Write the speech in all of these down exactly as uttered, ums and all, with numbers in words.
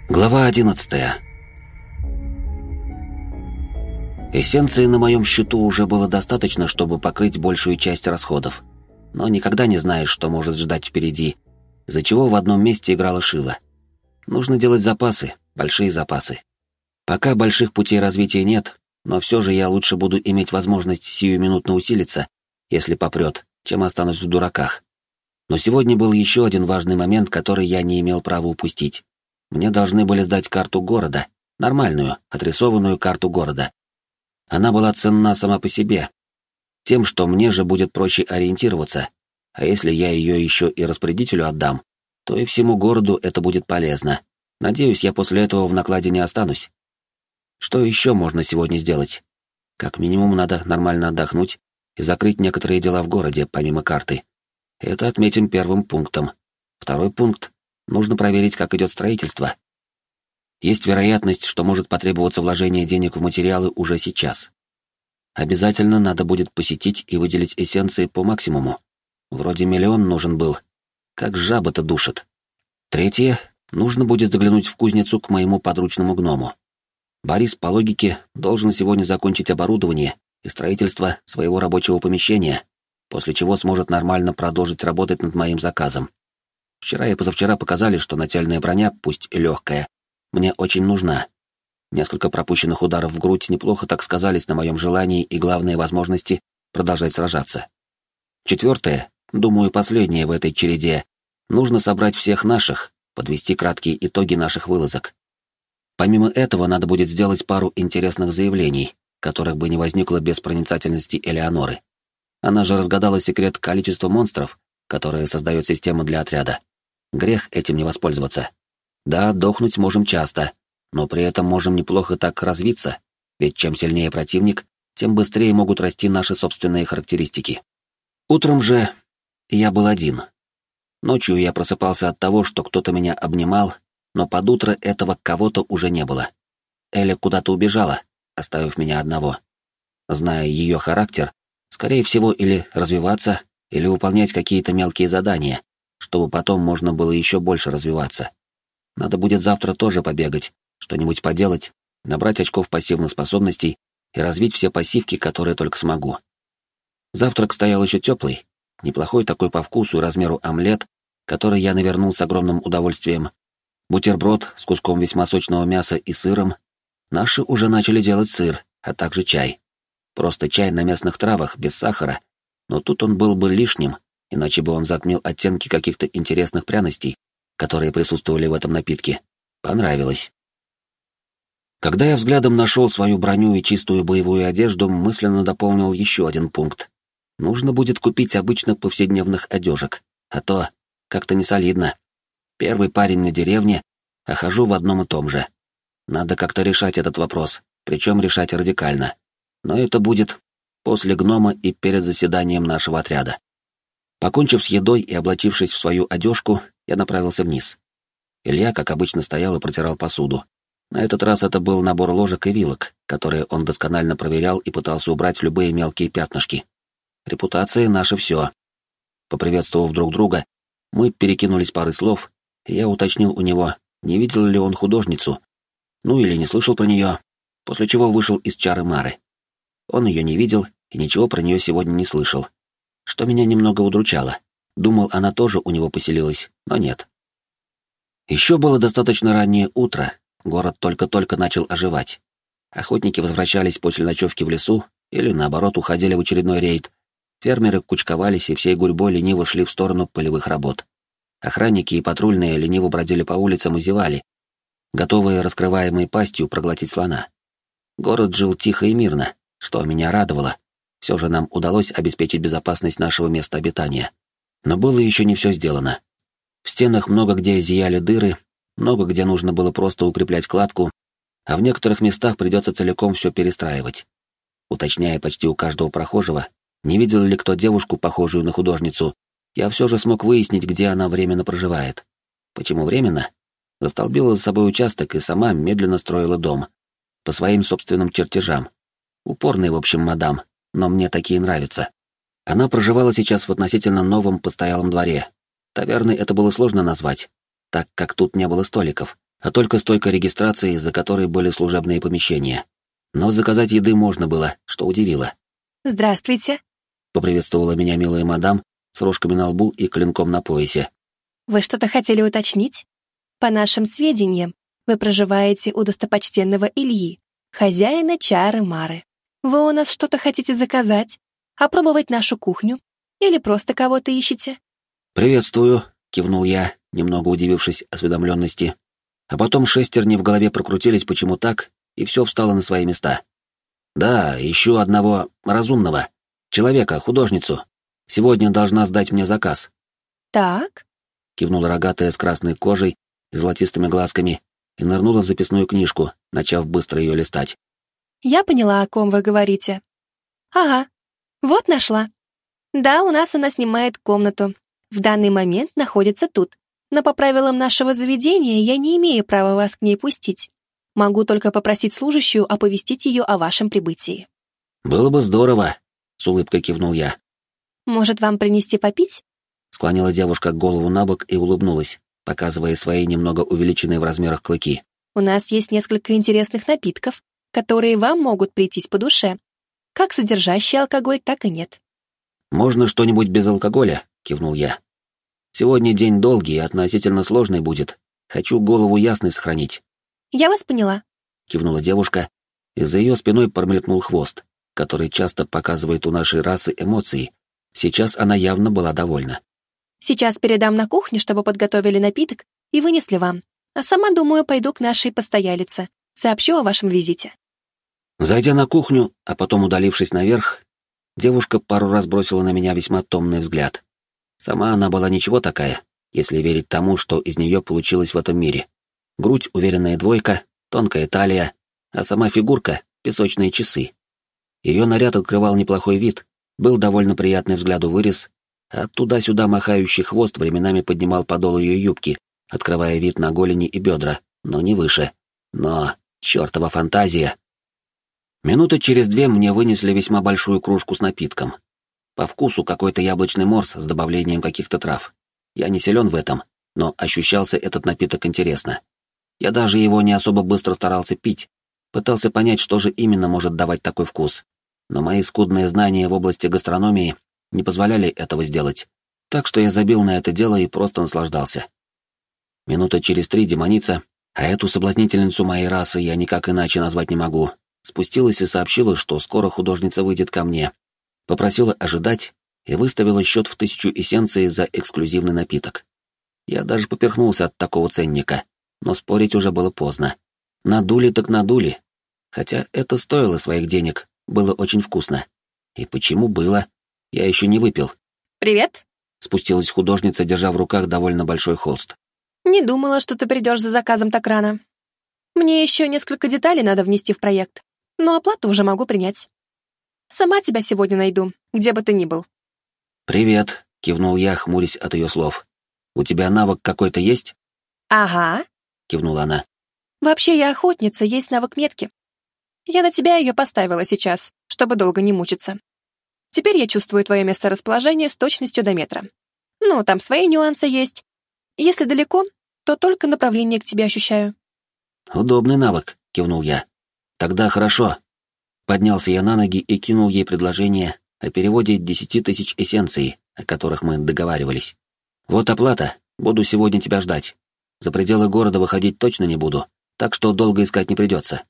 Глава одиннадцатая. Эссенции на моем счету уже было достаточно, чтобы покрыть большую часть расходов. Но никогда не знаешь, что может ждать впереди, из-за чего в одном месте играла шила. Нужно делать запасы, большие запасы. Пока больших путей развития нет, но все же я лучше буду иметь возможность сиюминутно усилиться, если попрет, чем останусь в дураках. Но сегодня был еще один важный момент, который я не имел права упустить. Мне должны были сдать карту города, нормальную, отрисованную карту города. Она была ценна сама по себе, тем, что мне же будет проще ориентироваться, а если я ее еще и распорядителю отдам, то и всему городу это будет полезно. Надеюсь, я после этого в накладе не останусь. Что еще можно сегодня сделать? Как минимум, надо нормально отдохнуть и закрыть некоторые дела в городе, помимо карты. Это отметим первым пунктом. Второй пункт. Нужно проверить, как идет строительство. Есть вероятность, что может потребоваться вложение денег в материалы уже сейчас. Обязательно надо будет посетить и выделить эссенции по максимуму. Вроде миллион нужен был. Как жаба-то душит. Третье. Нужно будет заглянуть в кузницу к моему подручному гному. Борис, по логике, должен сегодня закончить оборудование и строительство своего рабочего помещения, после чего сможет нормально продолжить работать над моим заказом. Вчера и позавчера показали, что нательная броня, пусть и легкая, мне очень нужна. Несколько пропущенных ударов в грудь неплохо так сказались на моем желании и главной возможности продолжать сражаться. Четвертое, думаю, последнее в этой череде, нужно собрать всех наших, подвести краткие итоги наших вылазок. Помимо этого, надо будет сделать пару интересных заявлений, которых бы не возникло без проницательности Элеоноры. Она же разгадала секрет количества монстров, которые создает система для отряда. Грех этим не воспользоваться. Да, дохнуть можем часто, но при этом можем неплохо так развиться, ведь чем сильнее противник, тем быстрее могут расти наши собственные характеристики. Утром же я был один. Ночью я просыпался от того, что кто-то меня обнимал, но под утро этого кого-то уже не было. Эля куда-то убежала, оставив меня одного. Зная ее характер, скорее всего, или развиваться, или выполнять какие-то мелкие задания, чтобы потом можно было еще больше развиваться. Надо будет завтра тоже побегать, что-нибудь поделать, набрать очков пассивных способностей и развить все пассивки, которые только смогу. Завтрак стоял еще теплый, неплохой такой по вкусу и размеру омлет, который я навернул с огромным удовольствием, бутерброд с куском весьма сочного мяса и сыром. Наши уже начали делать сыр, а также чай. Просто чай на местных травах, без сахара, но тут он был бы лишним, иначе бы он затмил оттенки каких-то интересных пряностей, которые присутствовали в этом напитке. Понравилось. Когда я взглядом нашел свою броню и чистую боевую одежду, мысленно дополнил еще один пункт. Нужно будет купить обычных повседневных одежек, а то как-то не солидно. Первый парень на деревне, а хожу в одном и том же. Надо как-то решать этот вопрос, причем решать радикально. Но это будет после гнома и перед заседанием нашего отряда. Покончив с едой и облачившись в свою одежку, я направился вниз. Илья, как обычно, стоял и протирал посуду. На этот раз это был набор ложек и вилок, которые он досконально проверял и пытался убрать любые мелкие пятнышки. Репутация — наше все. Поприветствовав друг друга, мы перекинулись парой слов, и я уточнил у него, не видел ли он художницу, ну или не слышал про нее, после чего вышел из чары Мары. Он ее не видел и ничего про нее сегодня не слышал, что меня немного удручало. Думал, она тоже у него поселилась, но нет. Еще было достаточно раннее утро, город только-только начал оживать. Охотники возвращались после ночевки в лесу или, наоборот, уходили в очередной рейд. Фермеры кучковались и всей гурьбой лениво шли в сторону полевых работ. Охранники и патрульные лениво бродили по улицам и зевали, готовые раскрываемой пастью проглотить слона. Город жил тихо и мирно, что меня радовало. Все же нам удалось обеспечить безопасность нашего места обитания. Но было еще не все сделано. В стенах много где зияли дыры, много где нужно было просто укреплять кладку, а в некоторых местах придется целиком все перестраивать. Уточняя почти у каждого прохожего, не видел ли кто девушку, похожую на художницу, я все же смог выяснить, где она временно проживает. Почему временно? Застолбила за собой участок и сама медленно строила дом. По своим собственным чертежам. Упорный, в общем, мадам, но мне такие нравятся. Она проживала сейчас в относительно новом постоялом дворе. Таверной это было сложно назвать, так как тут не было столиков, а только стойка регистрации, за которой были служебные помещения. Но заказать еды можно было, что удивило. «Здравствуйте», — поприветствовала меня милая мадам с рожками на лбу и клинком на поясе. «вы что-то хотели уточнить? По нашим сведениям, вы проживаете у достопочтенного Ильи, хозяина Чары-Мары. Вы у нас что-то хотите заказать? Опробовать нашу кухню? Или просто кого-то ищете?» «Приветствую», — кивнул я, немного удивившись осведомленности. А потом шестерни в голове прокрутились почему так, и все встало на свои места. «Да, ищу одного разумного. Человека, художницу. Сегодня должна сдать мне заказ». «Так», — кивнула рогатая с красной кожей и золотистыми глазками и нырнула в записную книжку, начав быстро ее листать. «я поняла, о ком вы говорите. Ага, вот нашла. Да, у нас она снимает комнату. В данный момент находится тут. Но по правилам нашего заведения я не имею права вас к ней пустить. Могу только попросить служащую оповестить ее о вашем прибытии». «Было бы здорово», — с улыбкой кивнул я. «Может, вам принести попить?» Склонила девушка голову на бок и улыбнулась, показывая свои немного увеличенные в размерах клыки. «У нас есть несколько интересных напитков, которые вам могут прийтись по душе. Как содержащий алкоголь, так и нет». «Можно что-нибудь без алкоголя?» — кивнул я. «Сегодня день долгий и относительно сложный будет. Хочу голову ясной сохранить». «Я вас поняла», — кивнула девушка, и за ее спиной промелькнул хвост, который часто показывает у нашей расы эмоции. Сейчас она явно была довольна. «сейчас передам на кухню, чтобы подготовили напиток и вынесли вам. А сама, думаю, пойду к нашей постоялице. Сообщу о вашем визите». Зайдя на кухню, а потом удалившись наверх, девушка пару раз бросила на меня весьма томный взгляд. Сама она была ничего такая, если верить тому, что из нее получилось в этом мире. Грудь — уверенная двойка, тонкая талия, а сама фигурка — песочные часы. Ее наряд открывал неплохой вид, был довольно приятный взгляду вырез, а туда-сюда махающий хвост временами поднимал подол ее юбки, открывая вид на голени и бедра, но не выше. Но чертова фантазия! Минуты через две мне вынесли весьма большую кружку с напитком. По вкусу какой-то яблочный морс с добавлением каких-то трав. Я не силен в этом, но ощущался этот напиток интересно. Я даже его не особо быстро старался пить, пытался понять, что же именно может давать такой вкус. Но мои скудные знания в области гастрономии не позволяли этого сделать, так что я забил на это дело и просто наслаждался. Минута через три демоница, а эту соблазнительницу моей расы я никак иначе назвать не могу, спустилась и сообщила, что скоро художница выйдет ко мне, попросила ожидать и выставила счет в тысячу эссенций за эксклюзивный напиток. Я даже поперхнулся от такого ценника, но спорить уже было поздно. Надули так надули, хотя это стоило своих денег, было очень вкусно. И почему было? Я еще не выпил. «Привет», — спустилась художница, держа в руках довольно большой холст. «не думала, что ты придешь за заказом так рано. Мне еще несколько деталей надо внести в проект, но оплату уже могу принять. Сама тебя сегодня найду, где бы ты ни был». «Привет», — кивнул я, хмурясь от ее слов. «У тебя навык какой-то есть?» «Ага», — кивнула она. «вообще я охотница, есть навык метки. Я на тебя ее поставила сейчас, чтобы долго не мучиться. Теперь я чувствую твое месторасположение с точностью до метра. Ну, там свои нюансы есть. Если далеко, то только направление к тебе ощущаю». «Удобный навык», — кивнул я. «Тогда хорошо». Поднялся я на ноги и кинул ей предложение о переводе десяти тысяч эссенций, о которых мы договаривались. «Вот оплата, буду сегодня тебя ждать. За пределы города выходить точно не буду, так что долго искать не придется».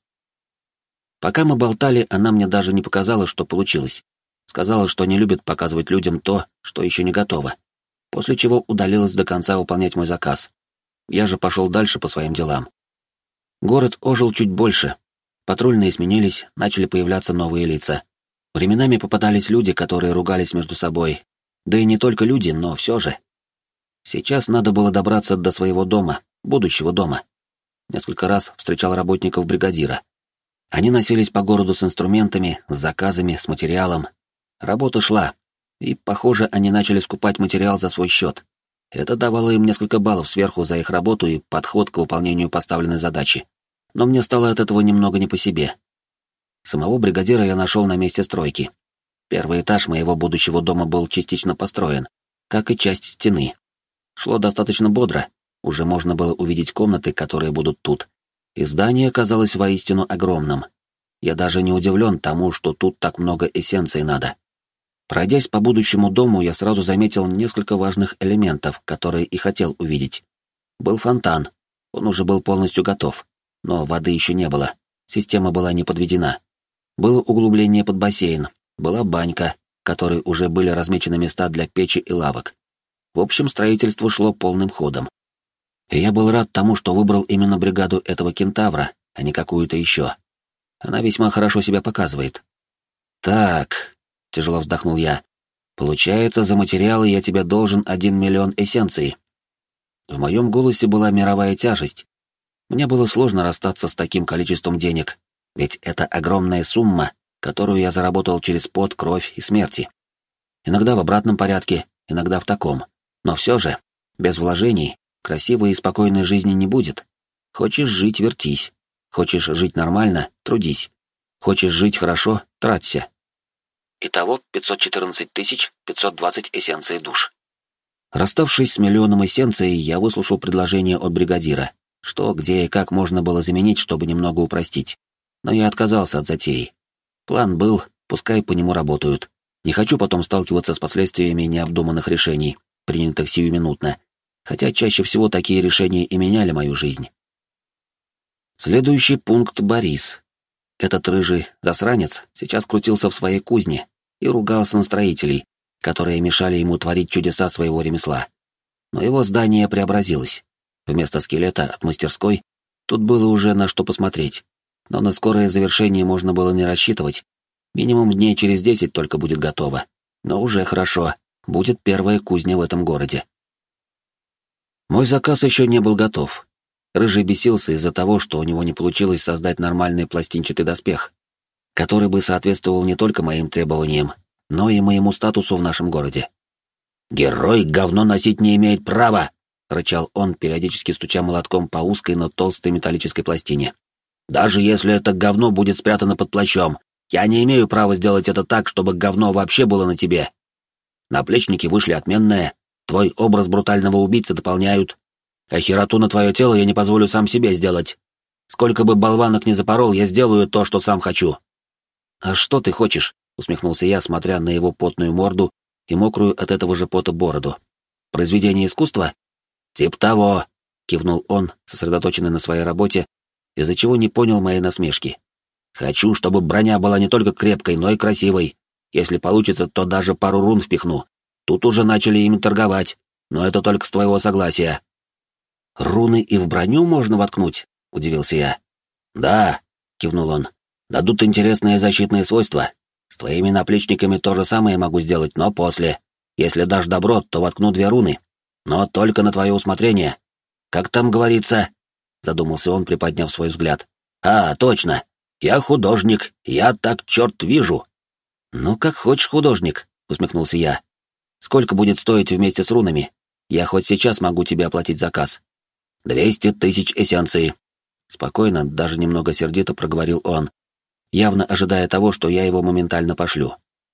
Пока мы болтали, она мне даже не показала, что получилось. Сказала, что не любит показывать людям то, что еще не готово. После чего удалилась до конца выполнять мой заказ. Я же пошел дальше по своим делам. Город ожил чуть больше. Патрульные сменились, начали появляться новые лица. Временами попадались люди, которые ругались между собой. Да и не только люди, но все же. Сейчас надо было добраться до своего дома, будущего дома. Несколько раз встречал работников бригадира. Они носились по городу с инструментами, с заказами, с материалом. Работа шла, и, похоже, они начали скупать материал за свой счет. Это давало им несколько баллов сверху за их работу и подход к выполнению поставленной задачи. Но мне стало от этого немного не по себе. Самого бригадира я нашел на месте стройки. Первый этаж моего будущего дома был частично построен, как и часть стены. Шло достаточно бодро, уже можно было увидеть комнаты, которые будут тут. И здание казалось воистину огромным. Я даже не удивлен тому, что тут так много эссенций надо. Пройдясь по будущему дому, я сразу заметил несколько важных элементов, которые и хотел увидеть. Был фонтан, он уже был полностью готов, но воды еще не было, система была не подведена. Было углубление под бассейн, была банька, в которой уже были размечены места для печи и лавок. В общем, строительство шло полным ходом. И я был рад тому, что выбрал именно бригаду этого кентавра, а не какую-то еще. Она весьма хорошо себя показывает. «Так», — тяжело вздохнул я, — «получается, за материалы я тебе должен один миллион эссенций». В моем голосе была мировая тяжесть. Мне было сложно расстаться с таким количеством денег, ведь это огромная сумма, которую я заработал через пот, кровь и смерти. Иногда в обратном порядке, иногда в таком. Но все же, без вложений, красивой и спокойной жизни не будет. Хочешь жить — вертись. Хочешь жить нормально — трудись. Хочешь жить хорошо — траться. Итого пятьсот четырнадцать тысяч пятьсот двадцать эссенций душ. Расставшись с миллионом эссенций, я выслушал предложение от бригадира, что, где и как можно было заменить, чтобы немного упростить. Но я отказался от затеи. План был, пускай по нему работают. Не хочу потом сталкиваться с последствиями необдуманных решений, принятых сиюминутно, хотя чаще всего такие решения и меняли мою жизнь. Следующий пункт — Борис. Этот рыжий засранец сейчас крутился в своей кузне и ругался на строителей, которые мешали ему творить чудеса своего ремесла. Но его здание преобразилось. Вместо скелета от мастерской тут было уже на что посмотреть, но на скорое завершение можно было не рассчитывать. Минимум дней через десять только будет готово. Но уже хорошо, будет первая кузня в этом городе. Мой заказ еще не был готов. Рыжий бесился из-за того, что у него не получилось создать нормальный пластинчатый доспех, который бы соответствовал не только моим требованиям, но и моему статусу в нашем городе. «Герой говно носить не имеет права!» — рычал он, периодически стуча молотком по узкой, но толстой металлической пластине. «Даже если это говно будет спрятано под плащом, я не имею права сделать это так, чтобы говно вообще было на тебе. Наплечники вышли отменные, твой образ брутального убийцы дополняют, а хероту на твое тело я не позволю сам себе сделать. Сколько бы болванок ни запорол, я сделаю то, что сам хочу». «А что ты хочешь?» — усмехнулся я, смотря на его потную морду и мокрую от этого же пота бороду. «Произведение искусства?» «Тип того», — кивнул он, сосредоточенный на своей работе, из-за чего не понял моей насмешки. «Хочу, чтобы броня была не только крепкой, но и красивой. Если получится, то даже пару рун впихну. Тут уже начали ими торговать, но это только с твоего согласия». «Руны и в броню можно воткнуть?» — удивился я. «Да», — кивнул он, — «дадут интересные защитные свойства. С твоими наплечниками то же самое могу сделать, но после. Если дашь добро, то воткну две руны. Но только на твое усмотрение. Как там говорится?» — задумался он, приподняв свой взгляд. «А, точно. Я художник, я так черт вижу». «Ну, как хочешь, художник», — усмехнулся я. «Сколько будет стоить вместе с рунами? Я хоть сейчас могу тебе оплатить заказ». «Двести тысяч эссенций». Спокойно, даже немного сердито проговорил он, явно ожидая того, что я его моментально пошлю.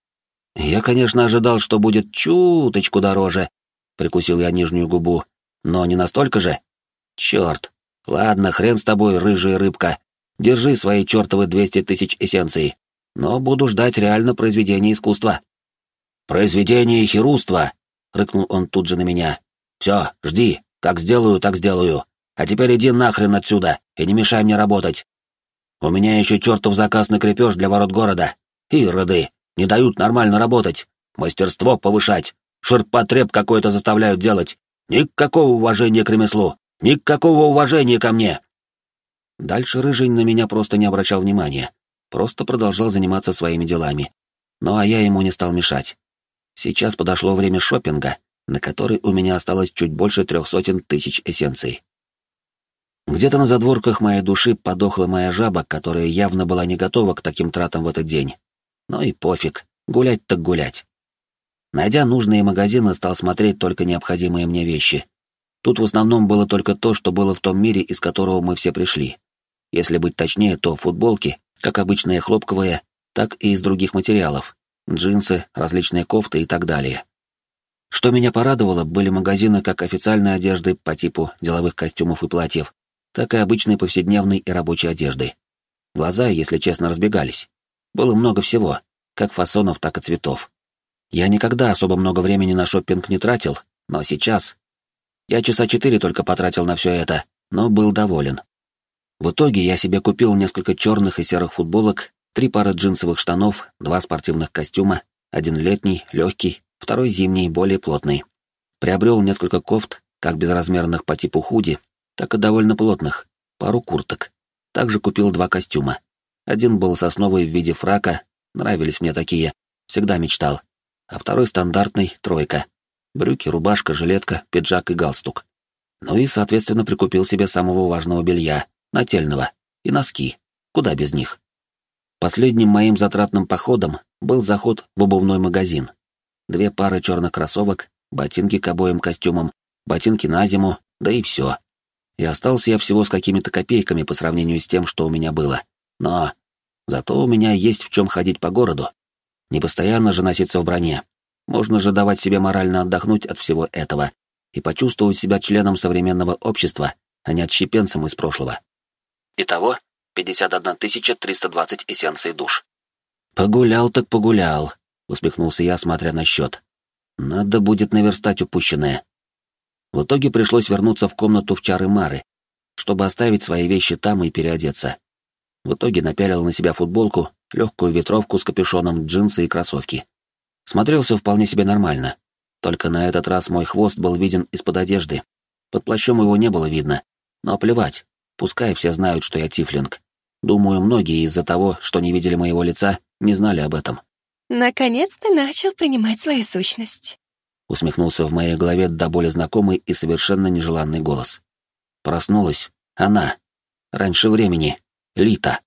«Я, конечно, ожидал, что будет чуточку дороже», — прикусил я нижнюю губу, — «но не настолько же. Черт. Ладно, хрен с тобой, рыжая рыбка. Держи свои чертовы двести тысяч эссенций, но буду ждать реально произведения искусства». «Произведение херувства», — рыкнул он тут же на меня. «Все, жди, как сделаю, так сделаю. А теперь иди нахрен отсюда и не мешай мне работать. У меня еще чертов заказ на крепеж для ворот города. Ироды, не дают нормально работать, мастерство повышать, ширпотреб какой-то заставляют делать. Никакого уважения к ремеслу, никакого уважения ко мне». Дальше Рыжий на меня просто не обращал внимания, просто продолжал заниматься своими делами. Ну а я ему не стал мешать. Сейчас подошло время шопинга, на который у меня осталось чуть больше трех сотен тысяч эссенций. Где-то на задворках моей души подохла моя жаба, которая явно была не готова к таким тратам в этот день. Ну и пофиг, гулять так гулять. Найдя нужные магазины, стал смотреть только необходимые мне вещи. Тут в основном было только то, что было в том мире, из которого мы все пришли. Если быть точнее, то футболки, как обычные хлопковые, так и из других материалов, джинсы, различные кофты и так далее. Что меня порадовало, были магазины как официальной одежды по типу деловых костюмов и платьев, так и обычной повседневной и рабочей одежды. Глаза, если честно, разбегались. Было много всего, как фасонов, так и цветов. Я никогда особо много времени на шоппинг не тратил, но сейчас... Я часа четыре только потратил на все это, но был доволен. В итоге я себе купил несколько черных и серых футболок, три пары джинсовых штанов, два спортивных костюма, один летний, легкий, второй зимний, более плотный. Приобрел несколько кофт, как безразмерных по типу худи, так и довольно плотных, пару курток. Также купил два костюма. Один был сосновый в виде фрака, нравились мне такие, всегда мечтал. А второй стандартный, тройка. Брюки, рубашка, жилетка, пиджак и галстук. Ну и, соответственно, прикупил себе самого важного белья, нательного, и носки. Куда без них? Последним моим затратным походом был заход в обувной магазин. Две пары черных кроссовок, ботинки к обоим костюмам, ботинки на зиму, да и все. И остался я всего с какими-то копейками по сравнению с тем, что у меня было. Но зато у меня есть в чем ходить по городу. Не постоянно же носиться в броне. Можно же давать себе морально отдохнуть от всего этого и почувствовать себя членом современного общества, а не отщепенцем из прошлого. Итого пятьдесят одна тысяча триста двадцать эссенций душ. «Погулял так погулял», — усмехнулся я, смотря на счет. «Надо будет наверстать упущенное». В итоге пришлось вернуться в комнату в Чары-Мары, чтобы оставить свои вещи там и переодеться. В итоге напялил на себя футболку, легкую ветровку с капюшоном, джинсы и кроссовки. Смотрелся вполне себе нормально. Только на этот раз мой хвост был виден из-под одежды. Под плащом его не было видно. Но плевать, пускай все знают, что я тифлинг. Думаю, многие из-за того, что не видели моего лица, не знали об этом. «Наконец-то начал принимать свою сущность», — усмехнулся в моей голове до боли знакомый и совершенно нежеланный голос. Проснулась она. Раньше времени. Лита.